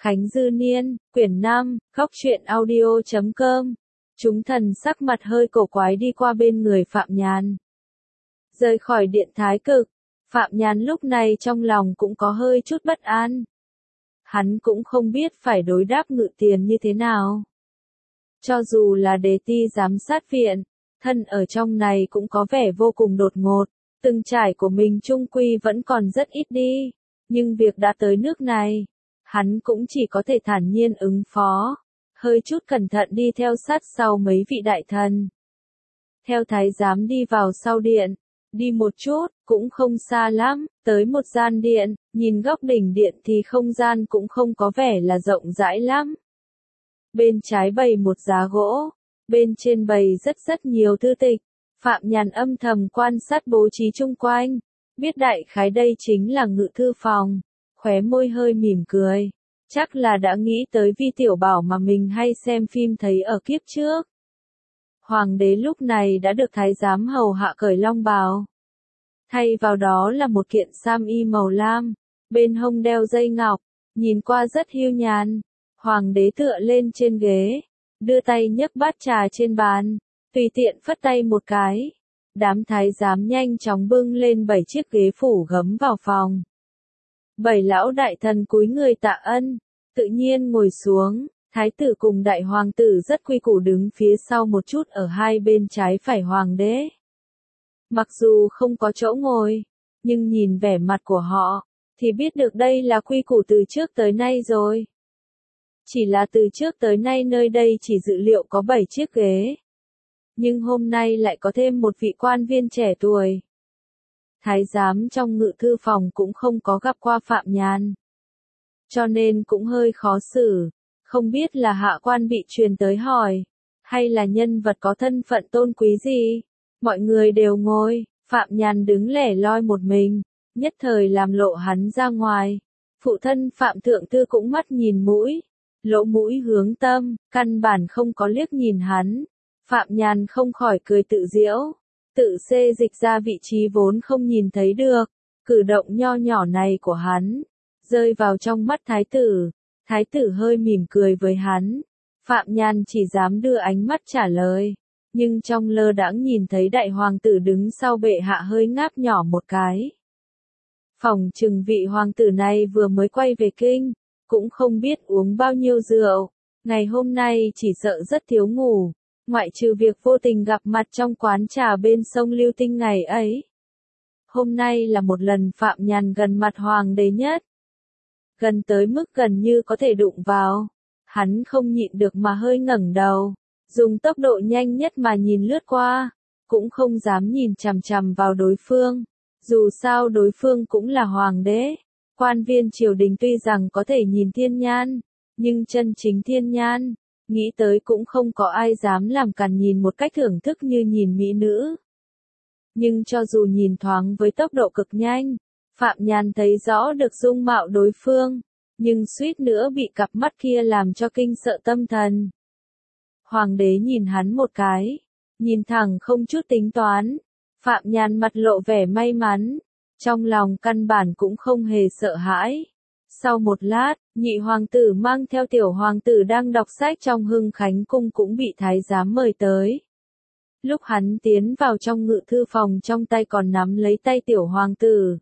Khánh Dư Niên, quyển 5, Góc truyện audio.com. Chúng thần sắc mặt hơi cổ quái đi qua bên người Phạm Nhàn. Rời khỏi điện Thái Cực, Phạm Nhàn lúc này trong lòng cũng có hơi chút bất an. Hắn cũng không biết phải đối đáp Ngự Tiền như thế nào. Cho dù là Đề Ti giám sát viện, thân ở trong này cũng có vẻ vô cùng đột ngột, từng trải của mình chung quy vẫn còn rất ít đi, nhưng việc đã tới nước này, hắn cũng chỉ có thể thản nhiên ứng phó, hơi chút cẩn thận đi theo sát sau mấy vị đại thần. Theo thái giám đi vào sau điện, đi một chút, cũng không xa lắm, tới một gian điện, nhìn góc đỉnh điện thì không gian cũng không có vẻ là rộng rãi lắm. Bên trái bày một giá gỗ, bên trên bày rất nhiều thư tịch, Phạm Nhàn âm thầm quan sát bố trí chung quanh, biết đại khái đây chính là ngự thư phòng, khóe môi hơi mỉm cười, chắc là đã nghĩ tới Vi Tiểu Bảo mà mình hay xem phim thấy ở kiếp trước. Hoàng đế lúc này đã được thái giám hầu hạ cởi long bào, thay vào đó là một kiện sam y màu lam, bên hông đeo dây ngọc, nhìn qua rất hiu nhàn. Hoàng đế tựa lên trên ghế, đưa tay nhấc bát trà trên bàn, tùy tiện phất tay một cái. Đám thái giám nhanh chóng bưng lên 7 chiếc ghế phủ gấm vào phòng. 7 lão đại thần cúi người tạ ân, tự nhiên ngồi xuống, thái tử cùng đại hoàng tử rất quy củ đứng phía sau một chút ở hai bên trái phải hoàng đế. Mặc dù không có chỗ ngồi, nhưng nhìn vẻ mặt của họ, thì biết được đây là quy củ từ trước tới nay rồi. Chỉ là từ trước tới nay nơi đây chỉ dự liệu có 7 chiếc ghế. Nhưng hôm nay lại có thêm một vị quan viên trẻ tuổi. Thái giám trong ngự thư phòng cũng không có gặp qua Phạm Nhàn. Cho nên cũng hơi khó xử, không biết là hạ quan bị truyền tới hỏi, hay là nhân vật có thân phận tôn quý gì. Mọi người đều ngồi, Phạm Nhàn đứng lẻ loi một mình, nhất thời làm lộ hắn ra ngoài. Phụ thân Phạm Thượng Thư cũng mắt nhìn mũi, lỗ mũi hướng tâm, căn bản không có liếc nhìn hắn. Phạm Nhàn không khỏi cười tự giễu, tự xê dịch ra vị trí vốn không nhìn thấy được, cử động nho nhỏ này của hắn, rơi vào trong mắt thái tử hơi mỉm cười với hắn. Phạm Nhàn chỉ dám đưa ánh mắt trả lời, nhưng trong lơ đãng nhìn thấy đại hoàng tử đứng sau bệ hạ hơi ngáp nhỏ một cái. Phỏng chừng vị hoàng tử này vừa mới quay về kinh, cũng không biết uống bao nhiêu rượu, ngày hôm nay chỉ sợ rất thiếu ngủ, ngoại trừ việc vô tình gặp mặt trong quán trà bên sông Lưu Tinh ngày ấy. Hôm nay là một lần Phạm Nhàn gần mặt hoàng đế nhất. Gần tới mức gần như có thể đụng vào, hắn không nhịn được mà hơi ngẩng đầu, dùng tốc độ nhanh nhất mà nhìn lướt qua, cũng không dám nhìn chằm chằm vào đối phương, dù sao đối phương cũng là hoàng đế. Quan viên triều đình tuy rằng có thể nhìn thiên nhan, nhưng chân chính thiên nhan, nghĩ tới cũng không có ai dám làm càn nhìn một cách thưởng thức như nhìn mỹ nữ. Nhưng cho dù nhìn thoáng với tốc độ cực nhanh, Phạm Nhàn thấy rõ được dung mạo đối phương, nhưng suýt nữa bị cặp mắt kia làm cho kinh sợ tâm thần. Hoàng đế nhìn hắn một cái, nhìn thẳng không chút tính toán, Phạm Nhàn mặt lộ vẻ may mắn. Trong lòng căn bản cũng không hề sợ hãi. Sau một lát, nhị hoàng tử mang theo tiểu hoàng tử đang đọc sách trong Hưng Khánh Cung cũng bị thái giám mời tới. Lúc hắn tiến vào trong ngự thư phòng trong tay còn nắm lấy tay tiểu hoàng tử.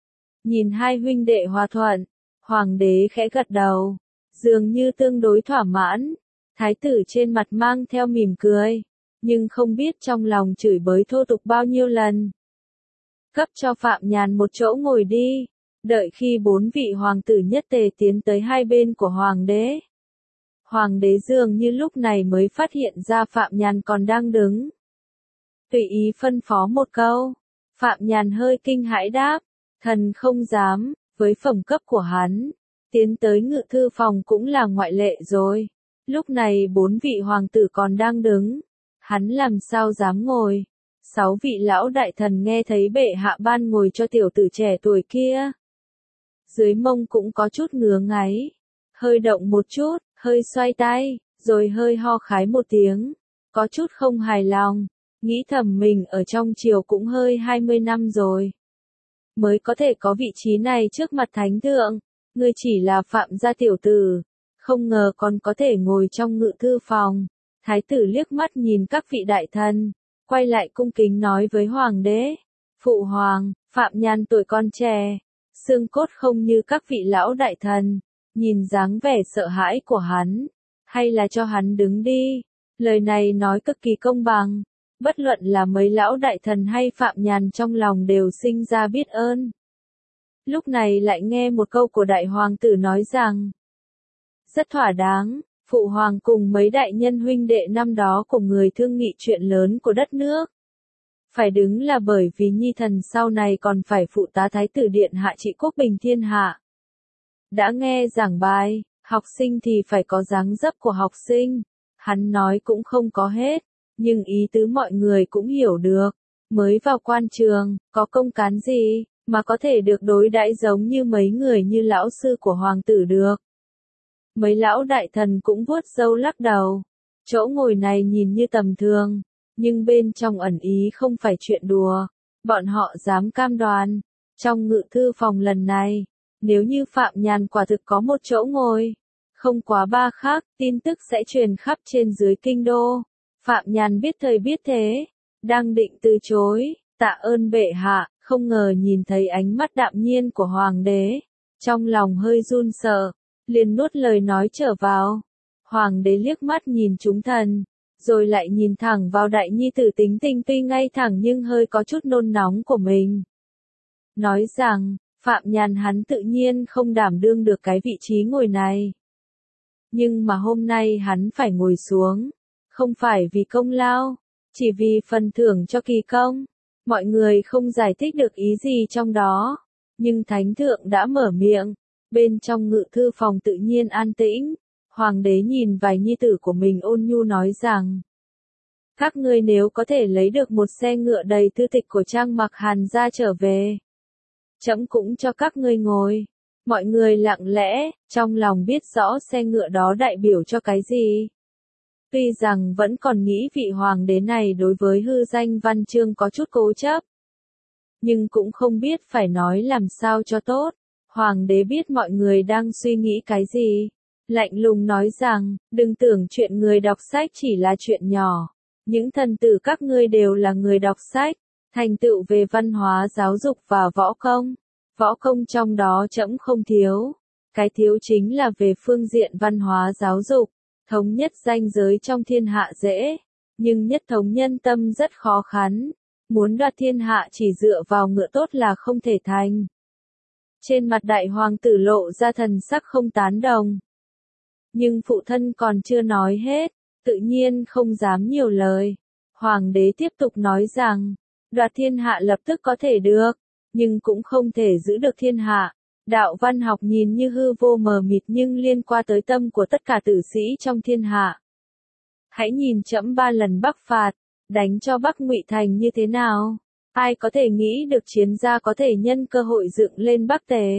Nhìn hai huynh đệ hòa thuận, hoàng đế khẽ gật đầu, dường như tương đối thỏa mãn. Thái tử trên mặt mang theo mỉm cười, nhưng không biết trong lòng chửi bới thô tục bao nhiêu lần. Cấp cho Phạm Nhàn một chỗ ngồi đi, đợi khi 4 vị hoàng tử nhất tề tiến tới hai bên của hoàng đế. Hoàng đế dường như lúc này mới phát hiện ra Phạm Nhàn còn đang đứng. Tùy ý phân phó một câu, Phạm Nhàn hơi kinh hãi đáp, thần không dám, với phẩm cấp của hắn, tiến tới ngự thư phòng cũng là ngoại lệ rồi. Lúc này 4 vị hoàng tử còn đang đứng, hắn làm sao dám ngồi. 6 vị lão đại thần nghe thấy bệ hạ ban ngồi cho tiểu tử trẻ tuổi kia. Dưới mông cũng có chút ngứa ngáy, hơi động một chút, hơi xoay tay, rồi hơi ho khái một tiếng, có chút không hài lòng, nghĩ thầm mình ở trong triều cũng hơi 20 năm rồi. Mới có thể có vị trí này trước mặt thánh thượng, ngươi chỉ là Phạm gia tiểu tử, không ngờ còn có thể ngồi trong ngự thư phòng. Thái tử liếc mắt nhìn các vị đại thần, quay lại cung kính nói với hoàng đế, phụ hoàng, Phạm Nhan tuổi con trẻ, xương cốt không như các vị lão đại thần, nhìn dáng vẻ sợ hãi của hắn, hay là cho hắn đứng đi. Lời này nói cực kỳ công bằng, bất luận là mấy lão đại thần hay Phạm Nhàn trong lòng đều sinh ra biết ơn. Lúc này lại nghe một câu của đại hoàng tử nói rằng, rất thỏa đáng, phụ hoàng cùng mấy đại nhân huynh đệ năm đó cùng người thương nghị chuyện lớn của đất nước. Phải đứng là bởi vì nhi thần sau này còn phải phụ tá thái tử điện hạ trị quốc bình thiên hạ. Đã nghe giảng bài, học sinh thì phải có dáng dấp của học sinh. Hắn nói cũng không có hết, nhưng ý tứ mọi người cũng hiểu được. Mới vào quan trường, có công cán gì, mà có thể được đối đãi giống như mấy người như lão sư của hoàng tử được. Mấy lão đại thần cũng vuốt râu lắc đầu. Chỗ ngồi này nhìn như tầm thường, nhưng bên trong ẩn ý không phải chuyện đùa. Bọn họ dám cam đoan, trong ngự thư phòng lần này, nếu như Phạm Nhàn quả thực có một chỗ ngồi, không quá 3 khắc, tin tức sẽ truyền khắp trên dưới kinh đô. Phạm Nhàn biết thời biết thế, đang định từ chối, tạ ơn bệ hạ, không ngờ nhìn thấy ánh mắt đạm nhiên của hoàng đế, trong lòng hơi run sợ, liền nuốt lời nói trở vào. Hoàng đế liếc mắt nhìn chúng thần, rồi lại nhìn thẳng vào đại nhi tử tính tình tuy ngay thẳng nhưng hơi có chút nôn nóng của mình. Nói rằng, Phạm Nhàn hắn tự nhiên không đảm đương được cái vị trí ngồi này. Nhưng mà hôm nay hắn phải ngồi xuống, không phải vì công lao, chỉ vì phần thưởng cho kỳ công. Mọi người không giải thích được ý gì trong đó, nhưng thánh thượng đã mở miệng, bên trong ngự thư phòng tự nhiên an tĩnh. Hoàng đế nhìn vài nhi tử của mình ôn nhu nói rằng, các ngươi nếu có thể lấy được một xe ngựa đầy thư tịch của Trang Mặc Hàn gia trở về, trẫm cũng cho các ngươi ngồi. Mọi người lặng lẽ, trong lòng biết rõ xe ngựa đó đại biểu cho cái gì. Tuy rằng vẫn còn nghĩ vị hoàng đế này đối với hư danh văn chương có chút cố chấp, nhưng cũng không biết phải nói làm sao cho tốt. Hoàng đế biết mọi người đang suy nghĩ cái gì, lạnh lùng nói rằng, đừng tưởng chuyện người đọc sách chỉ là chuyện nhỏ. Những thần tử các ngươi đều là người đọc sách, thành tựu về văn hóa giáo dục và võ công. Võ công trong đó trẫm không thiếu, cái thiếu chính là về phương diện văn hóa giáo dục. Thống nhất ranh giới trong thiên hạ dễ, nhưng nhất thống nhân tâm rất khó khăn. Muốn đoạt thiên hạ chỉ dựa vào ngựa tốt là không thể thành. Trên mặt đại hoàng tử lộ ra thần sắc không tán đồng. Nhưng phụ thân còn chưa nói hết, tự nhiên không dám nhiều lời. Hoàng đế tiếp tục nói rằng, đoạt thiên hạ lập tức có thể được, nhưng cũng không thể giữ được thiên hạ. Đạo văn học nhìn như hư vô mờ mịt nhưng liên quan tới tâm của tất cả tử sĩ trong thiên hạ. Hãy nhìn trẫm 3 lần Bắc phạt, đánh cho Bắc Ngụy Thành như thế nào? Ai có thể nghĩ được chiến gia có thể nhân cơ hội dựng lên Bắc Tề?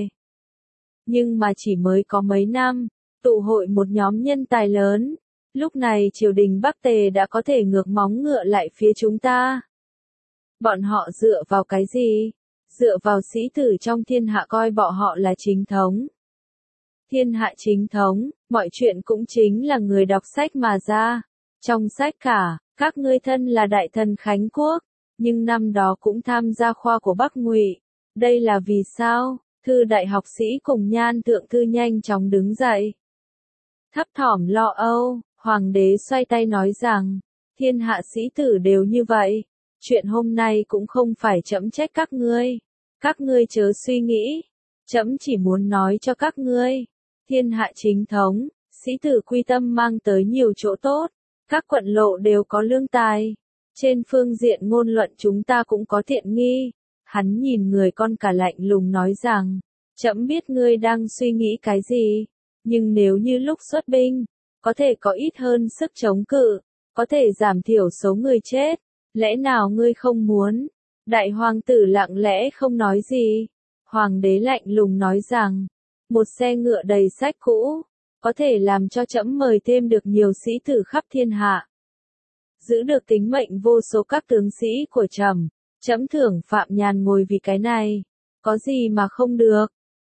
Nhưng mà chỉ mới có mấy năm, tụ hội một nhóm nhân tài lớn, lúc này triều đình Bắc Tề đã có thể ngược móng ngựa lại phía chúng ta. Bọn họ dựa vào cái gì? Dựa vào sĩ tử trong thiên hạ coi bọn họ là chính thống. Thiên hạ chính thống, mọi chuyện cũng chính là người đọc sách mà ra. Trong sách cả, các ngươi thân là đại thần Khánh Quốc, nhưng năm đó cũng tham gia khoa của Bắc Ngụy. Đây là vì sao? Thư đại học sĩ cùng Nhan thượng thư nhanh chóng đứng dậy. Thấp thỏm lo âu, hoàng đế xoay tay nói rằng, thiên hạ sĩ tử đều như vậy. Chuyện hôm nay cũng không phải trẫm trách các ngươi. Các ngươi chớ suy nghĩ. Trẫm chỉ muốn nói cho các ngươi. Thiên hạ chính thống, sĩ tử quy tâm mang tới nhiều chỗ tốt. Các quận lộ đều có lương tài. Trên phương diện ngôn luận chúng ta cũng có tiện nghi. Hắn nhìn người con cả lạnh lùng nói rằng, trẫm biết ngươi đang suy nghĩ cái gì. Nhưng nếu như lúc xuất binh, có thể có ít hơn sức chống cự, có thể giảm thiểu số người chết. Lẽ nào ngươi không muốn? Đại hoàng tử lặng lẽ không nói gì. Hoàng đế lạnh lùng nói rằng, một xe ngựa đầy sách cũ, có thể làm cho trẫm mời thêm được nhiều sĩ tử khắp thiên hạ. Giữ được tính mệnh vô số các tướng sĩ của trẫm, trẫm thưởng Phạm Nhàn ngồi vì cái này. Có gì mà không được?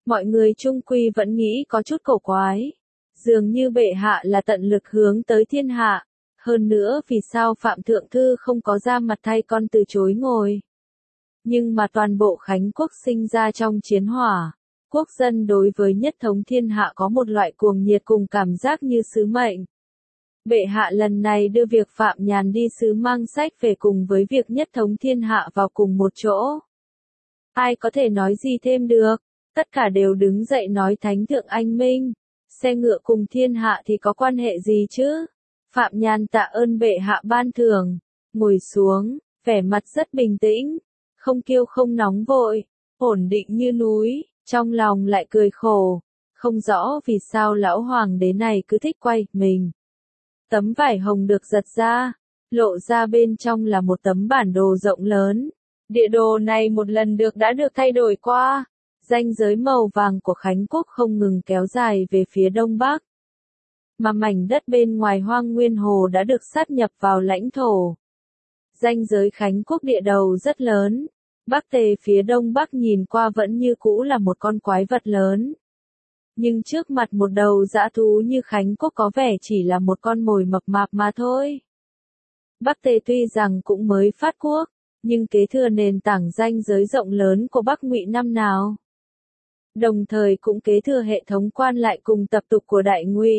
Mọi người chung quy vẫn nghĩ có chút cổ quái. Dường như bệ hạ là tận lực hướng tới thiên hạ. Hơn nữa vì sao Phạm Thượng Thư không có ra mặt thay con từ chối ngồi. Nhưng mà toàn bộ Khánh quốc sinh ra trong chiến hỏa. Quốc dân đối với nhất thống thiên hạ có một loại cuồng nhiệt cùng cảm giác như sứ mệnh. Bệ hạ lần này đưa việc Phạm Nhàn đi sứ mang sách về cùng với việc nhất thống thiên hạ vào cùng một chỗ. Ai có thể nói gì thêm được, tất cả đều đứng dậy nói thánh thượng anh minh, xe ngựa cùng thiên hạ thì có quan hệ gì chứ? Phạm Nhàn tạ ơn bệ hạ ban thưởng, ngồi xuống, vẻ mặt rất bình tĩnh, không kiêu không nóng vội, ổn định như núi, trong lòng lại cười khổ, không rõ vì sao lão hoàng đế này cứ thích quay mình. Tấm vải hồng được giật ra, lộ ra bên trong là một tấm bản đồ rộng lớn. Địa đồ này một lần đã được thay đổi qua. Ranh giới màu vàng của Khánh quốc không ngừng kéo dài về phía đông bắc. Mà mảnh đất bên ngoài Hoang Nguyên Hồ đã được sát nhập vào lãnh thổ. Ranh giới Khánh quốc địa đầu rất lớn. Bắc Tề phía đông bắc nhìn qua vẫn như cũ là một con quái vật lớn. Nhưng trước mặt một đầu dã thú như Khánh quốc có vẻ chỉ là một con mồi mập mạp mà thôi. Bắc Tề tuy rằng cũng mới phát quốc, nhưng kế thừa nền tảng ranh giới rộng lớn của Bắc Ngụy năm nào. Đồng thời cũng kế thừa hệ thống quan lại cùng tập tục của Đại Ngụy.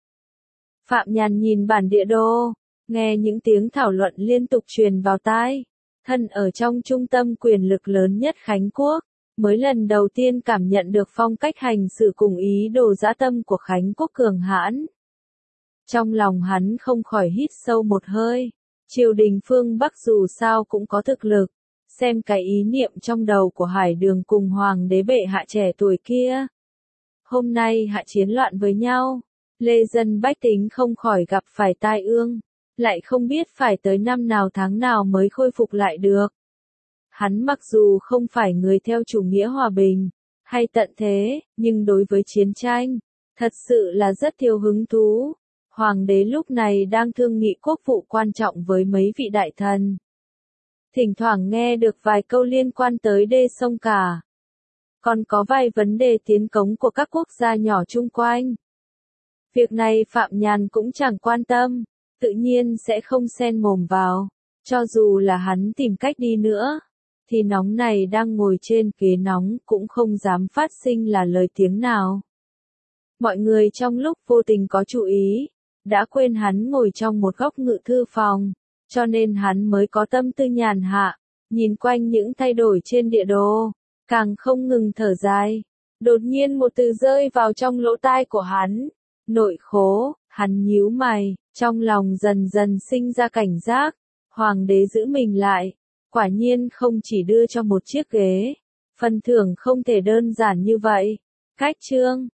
Phạm Nhàn nhìn bản địa đồ, nghe những tiếng thảo luận liên tục truyền vào tai. Thân ở trong trung tâm quyền lực lớn nhất Khánh quốc, mới lần đầu tiên cảm nhận được phong cách hành sự cùng ý đồ dã tâm của Khánh quốc cường hãn. Trong lòng hắn không khỏi hít sâu một hơi. Triều đình phương Bắc dù sao cũng có thực lực, xem cái ý niệm trong đầu của Hải Đường cùng Hoàng đế bệ hạ trẻ tuổi kia. Hôm nay hạ chiến loạn với nhau, lê dân bách tính không khỏi gặp phải tai ương, lại không biết phải tới năm nào tháng nào mới khôi phục lại được. Hắn mặc dù không phải người theo chủ nghĩa hòa bình, hay tận thế, nhưng đối với chiến tranh, thật sự là rất thiếu hứng thú. Hoàng đế lúc này đang thương nghị quốc vụ quan trọng với mấy vị đại thần. Thỉnh thoảng nghe được vài câu liên quan tới đê sông cả. Còn có vài vấn đề tiến cống của các quốc gia nhỏ chung quanh. Việc này Phạm Nhàn cũng chẳng quan tâm, tự nhiên sẽ không xen mồm vào. Cho dù là hắn tìm cách đi nữa, thì nóng này đang ngồi trên ghế nóng cũng không dám phát sinh là lời tiếng nào. Mọi người trong lúc vô tình có chú ý, đã quên hắn ngồi trong một góc ngự thư phòng, cho nên hắn mới có tâm tư nhàn hạ, nhìn quanh những thay đổi trên địa đồ, càng không ngừng thở dài. Đột nhiên một từ rơi vào trong lỗ tai của hắn, nội khố, hắn nhíu mày, trong lòng dần dần sinh ra cảnh giác, hoàng đế giữ mình lại, quả nhiên không chỉ đưa cho một chiếc ghế, phần thưởng không thể đơn giản như vậy. Cách chương